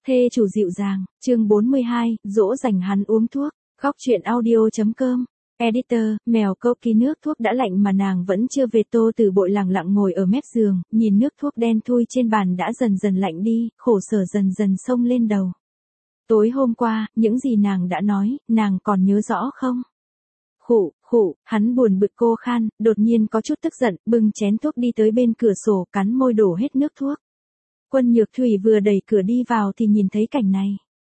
Thê chủ dịu dàng, chương 42, dỗ dành hắn uống thuốc. Góc truyện audio.com. Editor, mèo câu ký nước thuốc đã lạnh mà nàng vẫn chưa về. Tô Tử Bội lặng lặng ngồi ở mép giường, nhìn nước thuốc đen thui trên bàn đã dần dần lạnh đi, khổ sở dần dần xông lên đầu. Tối hôm qua, những gì nàng đã nói, nàng còn nhớ rõ không? Khụ, hắn buồn bực cô khan, đột nhiên có chút tức giận, bưng chén thuốc đi tới bên cửa sổ, cắn môi đổ hết nước thuốc. Quân Nhược Thủy vừa đẩy cửa đi vào thì nhìn thấy cảnh này.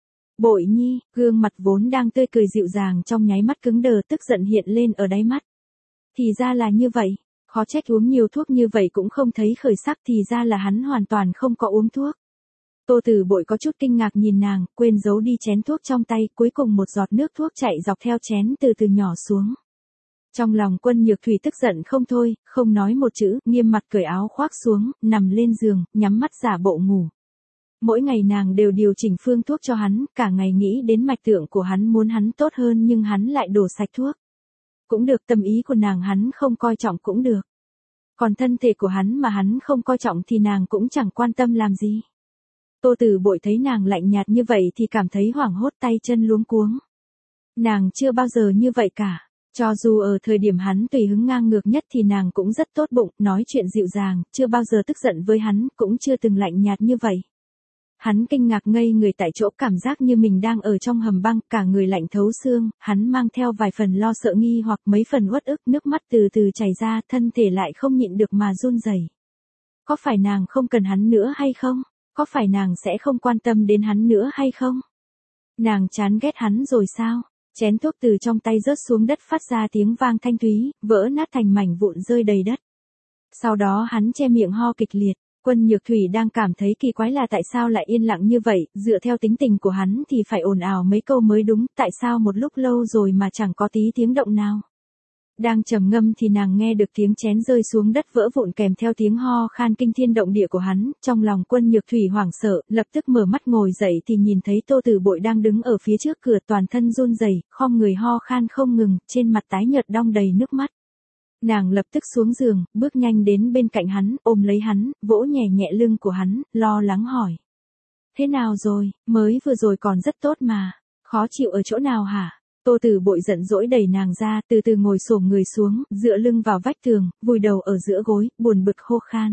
Bội nhi, gương mặt vốn đang tươi cười dịu dàng trong nháy mắt cứng đờ, tức giận hiện lên ở đáy mắt. Thì ra là như vậy, khó trách uống nhiều thuốc như vậy cũng không thấy khởi sắc, thì ra là hắn hoàn toàn không có uống thuốc. Tô Tử Bội có chút kinh ngạc nhìn nàng, quên giấu đi chén thuốc trong tay, cuối cùng một giọt nước thuốc chảy dọc theo chén từ từ nhỏ xuống. Trong lòng Quân Nhược Thủy tức giận không thôi, không nói một chữ, nghiêm mặt cởi áo khoác xuống, nằm lên giường, nhắm mắt giả bộ ngủ. Mỗi ngày nàng đều điều chỉnh phương thuốc cho hắn, cả ngày nghĩ đến mạch tượng của hắn, muốn hắn tốt hơn nhưng hắn lại đổ sạch thuốc. Cũng được, tâm ý của nàng hắn không coi trọng cũng được. Còn thân thể của hắn mà hắn không coi trọng thì nàng cũng chẳng quan tâm làm gì. Tô Tử Bội thấy nàng lạnh nhạt như vậy thì cảm thấy hoảng hốt, tay chân luống cuống. Nàng chưa bao giờ như vậy cả. Cho dù ở thời điểm hắn tùy hứng ngang ngược nhất thì nàng cũng rất tốt bụng, nói chuyện dịu dàng, chưa bao giờ tức giận với hắn, cũng chưa từng lạnh nhạt như vậy. Hắn kinh ngạc ngây người tại chỗ, cảm giác như mình đang ở trong hầm băng, cả người lạnh thấu xương, hắn mang theo vài phần lo sợ nghi hoặc mấy phần uất ức, nước mắt từ từ chảy ra, thân thể lại không nhịn được mà run rẩy. Có phải nàng không cần hắn nữa hay không? Có phải nàng sẽ không quan tâm đến hắn nữa hay không? Nàng chán ghét hắn rồi sao? Chén thuốc từ trong tay rớt xuống đất phát ra tiếng vang thanh thúy, vỡ nát thành mảnh vụn rơi đầy đất. Sau đó hắn che miệng ho kịch liệt. Quân Nhược Thủy đang cảm thấy kỳ quái là tại sao lại yên lặng như vậy, dựa theo tính tình của hắn thì phải ồn ào mấy câu mới đúng, tại sao một lúc lâu rồi mà chẳng có tí tiếng động nào. Đang trầm ngâm thì nàng nghe được tiếng chén rơi xuống đất vỡ vụn kèm theo tiếng ho khan kinh thiên động địa của hắn, trong lòng Quân Nhược Thủy hoảng sợ, lập tức mở mắt ngồi dậy thì nhìn thấy Tô Tử Bội đang đứng ở phía trước cửa, toàn thân run rẩy, khom người ho khan không ngừng, trên mặt tái nhợt đong đầy nước mắt. Nàng lập tức xuống giường, bước nhanh đến bên cạnh hắn, ôm lấy hắn, vỗ nhẹ nhẹ lưng của hắn, lo lắng hỏi. Thế nào rồi, mới vừa rồi còn rất tốt mà, khó chịu ở chỗ nào hả? Tô Tử Bội giận dỗi đẩy nàng ra, từ từ ngồi xổm người xuống, dựa lưng vào vách tường, vùi đầu ở giữa gối, buồn bực hô khan.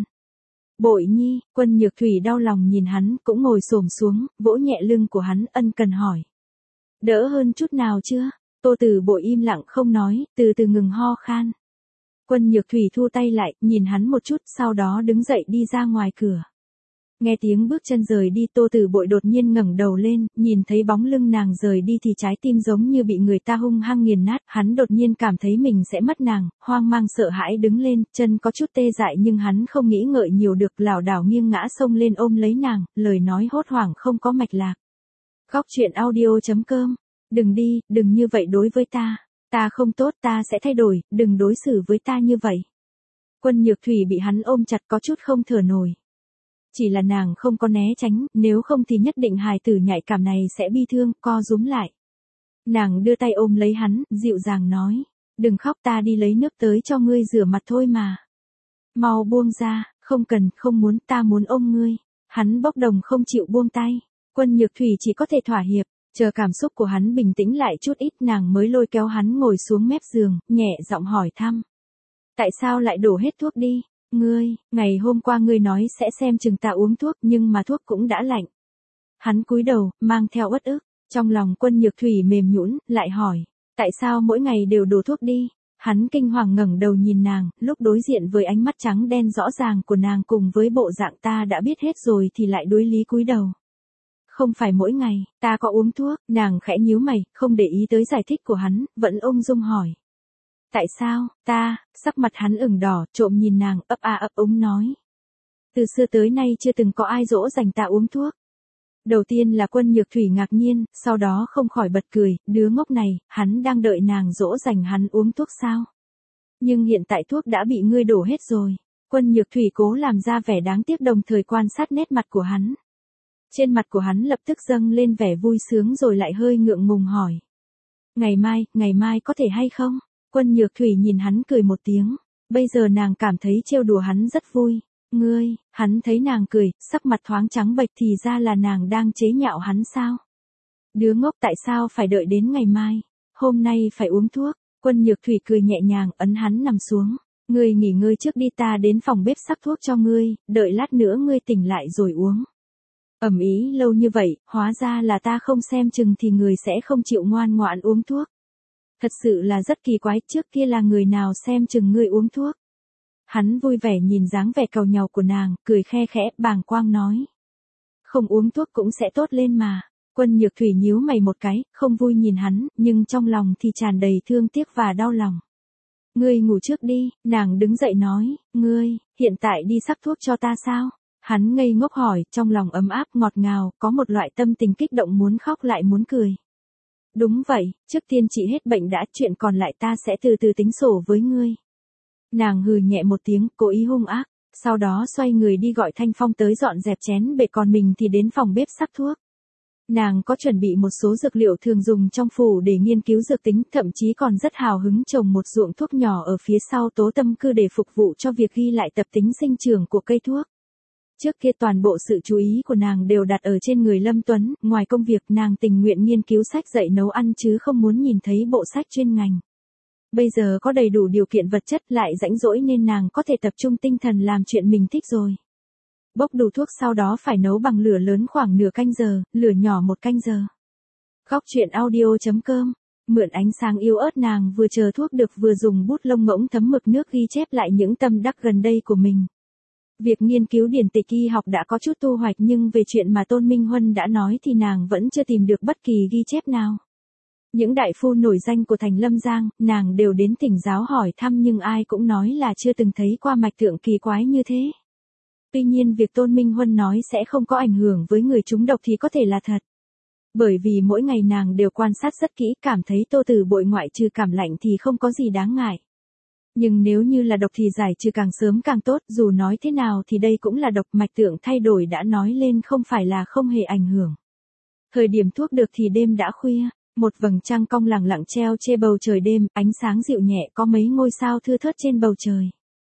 Bội nhi, Quân Nhược Thủy đau lòng nhìn hắn, cũng ngồi xổm xuống, vỗ nhẹ lưng của hắn, ân cần hỏi. Đỡ hơn chút nào chưa? Tô Tử Bội im lặng không nói, từ từ ngừng ho khan. Quân Nhược Thủy thu tay lại, nhìn hắn một chút, sau đó đứng dậy đi ra ngoài cửa. Nghe tiếng bước chân rời đi, Tô Tử Bội đột nhiên ngẩng đầu lên, nhìn thấy bóng lưng nàng rời đi thì trái tim giống như bị người ta hung hăng nghiền nát, hắn đột nhiên cảm thấy mình sẽ mất nàng, hoang mang sợ hãi đứng lên, chân có chút tê dại nhưng hắn không nghĩ ngợi nhiều được, lảo đảo nghiêng ngã xông lên ôm lấy nàng, lời nói hốt hoảng không có mạch lạc. Góc truyện audio.com. Đừng đi, đừng như vậy đối với ta. Ta không tốt, ta sẽ thay đổi, đừng đối xử với ta như vậy. Quân Nhược Thủy bị hắn ôm chặt có chút không thở nổi. Chỉ là nàng không có né tránh, nếu không thì nhất định hài tử nhạy cảm này sẽ bi thương, co rúm lại. Nàng đưa tay ôm lấy hắn, dịu dàng nói. Đừng khóc, ta đi lấy nước tới cho ngươi rửa mặt thôi mà. Mau buông ra, không cần, không muốn, ta muốn ôm ngươi. Hắn bốc đồng không chịu buông tay. Quân Nhược Thủy chỉ có thể thỏa hiệp. Chờ cảm xúc của hắn bình tĩnh lại chút ít, nàng mới lôi kéo hắn ngồi xuống mép giường, nhẹ giọng hỏi thăm. Tại sao lại đổ hết thuốc đi? Ngươi, ngày hôm qua ngươi nói sẽ xem chừng ta uống thuốc, nhưng mà thuốc cũng đã lạnh. Hắn cúi đầu, mang theo uất ức, trong lòng Quân Nhược Thủy mềm nhũn, lại hỏi. Tại sao mỗi ngày đều đổ thuốc đi? Hắn kinh hoàng ngẩng đầu nhìn nàng, lúc đối diện với ánh mắt trắng đen rõ ràng của nàng cùng với bộ dạng ta đã biết hết rồi thì lại đối lý cúi đầu. Không phải mỗi ngày, ta có uống thuốc, nàng khẽ nhíu mày, không để ý tới giải thích của hắn, vẫn ung dung hỏi. Tại sao, sắc mặt hắn ửng đỏ, trộm nhìn nàng, ấp a ấp úng nói. Từ xưa tới nay chưa từng có ai dỗ dành ta uống thuốc. Đầu tiên là Quân Nhược Thủy ngạc nhiên, sau đó không khỏi bật cười, đứa ngốc này, hắn đang đợi nàng dỗ dành hắn uống thuốc sao? Nhưng hiện tại thuốc đã bị ngươi đổ hết rồi. Quân Nhược Thủy cố làm ra vẻ đáng tiếc đồng thời quan sát nét mặt của hắn. Trên mặt của hắn lập tức dâng lên vẻ vui sướng rồi lại hơi ngượng ngùng hỏi. Ngày mai có thể hay không? Quân Nhược Thủy nhìn hắn cười một tiếng. Bây giờ nàng cảm thấy trêu đùa hắn rất vui. Hắn thấy nàng cười, sắc mặt thoáng trắng bệch thì ra là nàng đang chế nhạo hắn sao? Đứa ngốc tại sao phải đợi đến ngày mai? Hôm nay phải uống thuốc. Quân Nhược Thủy cười nhẹ nhàng ấn hắn nằm xuống. Ngươi nghỉ ngơi trước đi, ta đến phòng bếp sắc thuốc cho ngươi, đợi lát nữa ngươi tỉnh lại rồi uống. Ầm ĩ lâu như vậy, hóa ra là ta không xem chừng thì người sẽ không chịu ngoan ngoãn uống thuốc. Thật sự là rất kỳ quái, trước kia là người nào xem chừng ngươi uống thuốc. Hắn vui vẻ nhìn dáng vẻ cầu nhàu của nàng, cười khe khẽ, bàng quang nói. Không uống thuốc cũng sẽ tốt lên mà. Quân Nhược Thủy nhíu mày một cái, không vui nhìn hắn, nhưng trong lòng thì tràn đầy thương tiếc và đau lòng. Ngươi ngủ trước đi, nàng đứng dậy nói, ngươi, hiện tại đi sắc thuốc cho ta sao? Hắn ngây ngốc hỏi, trong lòng ấm áp ngọt ngào, có một loại tâm tình kích động muốn khóc lại muốn cười. Đúng vậy, trước tiên trị hết bệnh đã, chuyện còn lại ta sẽ từ từ tính sổ với ngươi. Nàng hừ nhẹ một tiếng, cố ý hung ác, sau đó xoay người đi gọi Thanh Phong tới dọn dẹp chén bể, còn mình thì đến phòng bếp sắc thuốc. Nàng có chuẩn bị một số dược liệu thường dùng trong phủ để nghiên cứu dược tính, thậm chí còn rất hào hứng trồng một ruộng thuốc nhỏ ở phía sau Tố Tâm Cư để phục vụ cho việc ghi lại tập tính sinh trưởng của cây thuốc. Trước kia toàn bộ sự chú ý của nàng đều đặt ở trên người Lâm Tuấn, ngoài công việc nàng tình nguyện nghiên cứu sách dạy nấu ăn chứ không muốn nhìn thấy bộ sách chuyên ngành. Bây giờ có đầy đủ điều kiện vật chất lại rãnh rỗi nên nàng có thể tập trung tinh thần làm chuyện mình thích rồi. Bốc đủ thuốc sau đó phải nấu bằng lửa lớn khoảng nửa canh giờ, lửa nhỏ 1 canh giờ. Góc truyện audio.com. Mượn ánh sáng yếu ớt nàng vừa chờ thuốc được vừa dùng bút lông ngỗng thấm mực nước ghi chép lại những tâm đắc gần đây của mình. Việc nghiên cứu điển tịch y học đã có chút thu hoạch nhưng về chuyện mà Tôn Minh Huân đã nói thì nàng vẫn chưa tìm được bất kỳ ghi chép nào. Những đại phu nổi danh của thành Lâm Giang, nàng đều đến thỉnh giáo hỏi thăm nhưng ai cũng nói là chưa từng thấy qua mạch tượng kỳ quái như thế. Tuy nhiên việc Tôn Minh Huân nói sẽ không có ảnh hưởng với người trúng độc thì có thể là thật. Bởi vì mỗi ngày nàng đều quan sát rất kỹ, cảm thấy Tô Tử Bội ngoại trừ cảm lạnh thì không có gì đáng ngại. Nhưng nếu như là độc thì giải trừ càng sớm càng tốt, dù nói thế nào thì đây cũng là độc, mạch tượng thay đổi đã nói lên không phải là không hề ảnh hưởng. Thời điểm thuốc được thì đêm đã khuya, một vầng trăng cong lẳng lặng treo trên bầu trời đêm, ánh sáng dịu nhẹ, có mấy ngôi sao thưa thớt trên bầu trời.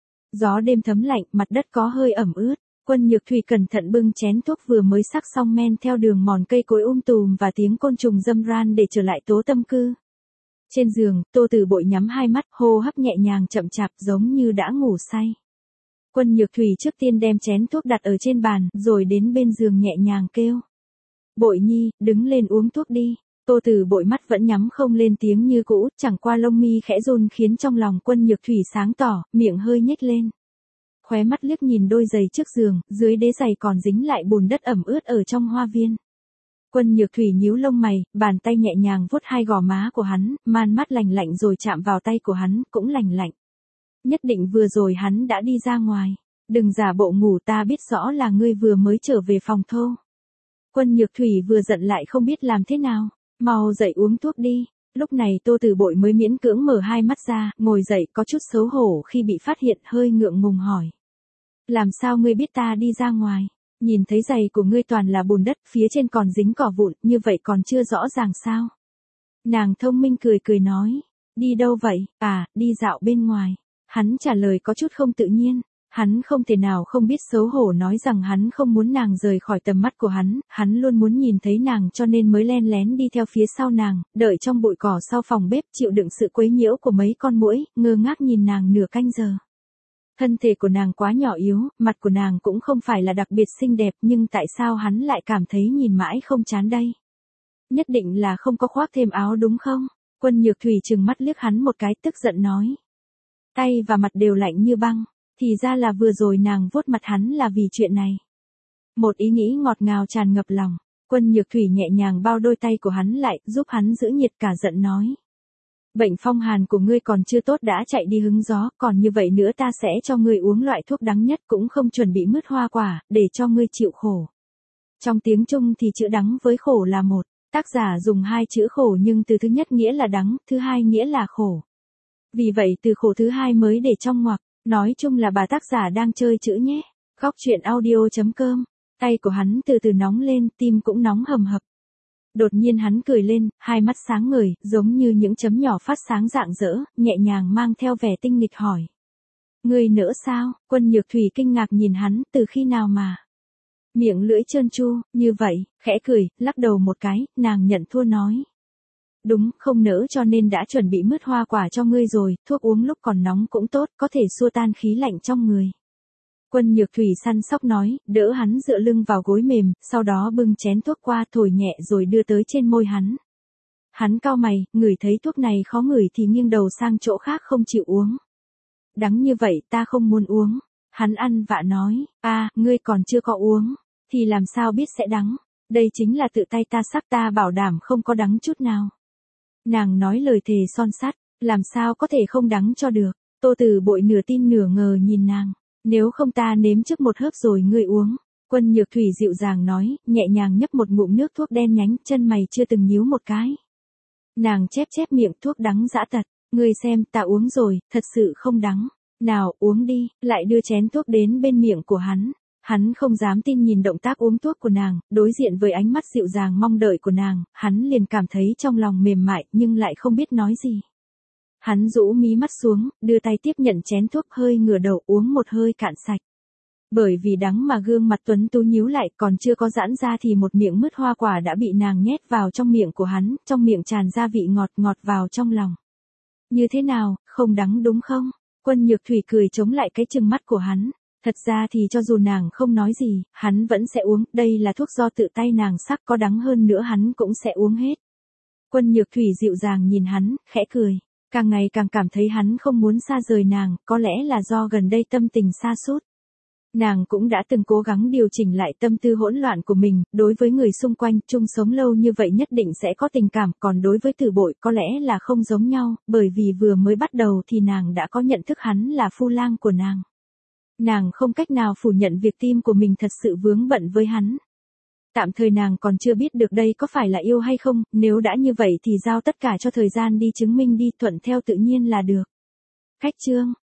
Gió đêm thấm lạnh, mặt đất có hơi ẩm ướt. Quân Nhược Thủy cẩn thận bưng chén thuốc vừa mới sắc xong men theo đường mòn cây cối tùm và tiếng côn trùng râm ran để trở lại Tố Tâm Cư. Trên giường, Tô Tử Bội nhắm hai mắt, hô hấp nhẹ nhàng chậm chạp giống như đã ngủ say. Quân Nhược Thủy trước tiên đem chén thuốc đặt ở trên bàn, rồi đến bên giường nhẹ nhàng kêu. Bội nhi, đứng lên uống thuốc đi. Tô Tử Bội mắt vẫn nhắm không lên tiếng như cũ, chẳng qua lông mi khẽ run khiến trong lòng Quân Nhược Thủy sáng tỏ, miệng hơi nhếch lên. Khóe mắt liếc nhìn đôi giày trước giường, dưới đế giày còn dính lại bùn đất ẩm ướt ở trong hoa viên. Quân Nhược Thủy nhíu lông mày, bàn tay nhẹ nhàng vuốt hai gò má của hắn, man mắt lành lạnh rồi chạm vào tay của hắn, cũng lành lạnh. Nhất định vừa rồi hắn đã đi ra ngoài. Đừng giả bộ ngủ, ta biết rõ là ngươi vừa mới trở về phòng thô. Quân Nhược Thủy vừa giận lại không biết làm thế nào. Mau dậy uống thuốc đi. Lúc này Tô Tử Bội mới miễn cưỡng mở hai mắt ra, ngồi dậy có chút xấu hổ khi bị phát hiện, hơi ngượng ngùng hỏi. Làm sao ngươi biết ta đi ra ngoài? Nhìn thấy giày của ngươi toàn là bùn đất, phía trên còn dính cỏ vụn, như vậy còn chưa rõ ràng sao? Nàng thông minh cười cười nói. Đi đâu vậy? À, đi dạo bên ngoài. Hắn trả lời có chút không tự nhiên. Hắn không thể nào không biết xấu hổ nói rằng hắn không muốn nàng rời khỏi tầm mắt của hắn luôn muốn nhìn thấy nàng cho nên mới len lén đi theo phía sau nàng, đợi trong bụi cỏ sau phòng bếp chịu đựng sự quấy nhiễu của mấy con muỗi, ngơ ngác nhìn nàng nửa canh giờ. Thân thể của nàng quá nhỏ yếu, mặt của nàng cũng không phải là đặc biệt xinh đẹp nhưng tại sao hắn lại cảm thấy nhìn mãi không chán đây? Nhất định là không có khoác thêm áo đúng không? Quân Nhược Thủy trừng mắt liếc hắn một cái tức giận nói. Tay và mặt đều lạnh như băng. Thì ra là vừa rồi nàng vuốt mặt hắn là vì chuyện này. Một ý nghĩ ngọt ngào tràn ngập lòng. Quân Nhược Thủy nhẹ nhàng bao đôi tay của hắn lại, giúp hắn giữ nhiệt, cả giận nói. Bệnh phong hàn của ngươi còn chưa tốt đã chạy đi hứng gió, còn như vậy nữa ta sẽ cho ngươi uống loại thuốc đắng nhất, cũng không chuẩn bị mứt hoa quả, để cho ngươi chịu khổ. Trong tiếng Trung thì chữ đắng với khổ là một, tác giả dùng hai chữ khổ nhưng từ thứ nhất nghĩa là đắng, thứ hai nghĩa là khổ. Vì vậy từ khổ thứ hai mới để trong ngoặc. Nói chung là bà tác giả đang chơi chữ nhé. Góc truyện audio.com. Tay của hắn từ từ nóng lên, tim cũng nóng hầm hập. Đột nhiên hắn cười lên, hai mắt sáng ngời, giống như những chấm nhỏ phát sáng rạng rỡ, nhẹ nhàng mang theo vẻ tinh nghịch hỏi. Ngươi nỡ sao? Quân Nhược Thủy kinh ngạc nhìn hắn, từ khi nào mà? Miệng lưỡi trơn tru, như vậy, khẽ cười, lắc đầu một cái, nàng nhận thua nói. Đúng, không nỡ cho nên đã chuẩn bị mứt hoa quả cho ngươi rồi, thuốc uống lúc còn nóng cũng tốt, có thể xua tan khí lạnh trong người. Quân Nhược Thủy săn sóc nói, đỡ hắn dựa lưng vào gối mềm, sau đó bưng chén thuốc qua thổi nhẹ rồi đưa tới trên môi hắn. Hắn cau mày, ngửi thấy thuốc này khó ngửi thì nghiêng đầu sang chỗ khác không chịu uống. Đắng như vậy ta không muốn uống. Hắn ăn vạ nói, ngươi còn chưa có uống, thì làm sao biết sẽ đắng. Đây chính là tự tay ta sắc, ta bảo đảm không có đắng chút nào. Nàng nói lời thề son sắt, làm sao có thể không đắng cho được. Tô Từ Bội nửa tin nửa ngờ nhìn nàng, nếu không ta nếm trước một hớp rồi ngươi uống. Quân Nhược Thủy dịu dàng nói, nhẹ nhàng nhấp một ngụm nước thuốc đen nhánh, chân mày chưa từng nhíu một cái. Nàng chép chép miệng, thuốc đắng dã tật, ngươi xem ta uống rồi, thật sự không đắng. Nào uống đi, lại đưa chén thuốc đến bên miệng của hắn. Hắn không dám tin nhìn động tác uống thuốc của nàng, đối diện với ánh mắt dịu dàng mong đợi của nàng, hắn liền cảm thấy trong lòng mềm mại nhưng lại không biết nói gì. Hắn rũ mí mắt xuống, đưa tay tiếp nhận chén thuốc, hơi ngửa đầu uống một hơi cạn sạch. Bởi vì đắng mà gương mặt tuấn tú nhíu lại, còn chưa có giãn ra thì một miệng mứt hoa quả đã bị nàng nhét vào trong miệng của hắn, trong miệng tràn ra vị ngọt ngọt vào trong lòng. Như thế nào, không đắng đúng không? Quân Nhược Thủy cười chống lại cái trừng mắt của hắn. Thật ra thì cho dù nàng không nói gì, hắn vẫn sẽ uống, đây là thuốc do tự tay nàng sắc, có đắng hơn nữa hắn cũng sẽ uống hết. Quân Nhược Thủy dịu dàng nhìn hắn, khẽ cười. Càng ngày càng cảm thấy hắn không muốn xa rời nàng, có lẽ là do gần đây tâm tình sa sút. Nàng cũng đã từng cố gắng điều chỉnh lại tâm tư hỗn loạn của mình, đối với người xung quanh, chung sống lâu như vậy nhất định sẽ có tình cảm, còn đối với Từ Bội có lẽ là không giống nhau, bởi vì vừa mới bắt đầu thì nàng đã có nhận thức hắn là phu lang của nàng. Nàng không cách nào phủ nhận việc tim của mình thật sự vướng bận với hắn. Tạm thời nàng còn chưa biết được đây có phải là yêu hay không, nếu đã như vậy thì giao tất cả cho thời gian đi chứng minh đi, thuận theo tự nhiên là được. Khách chương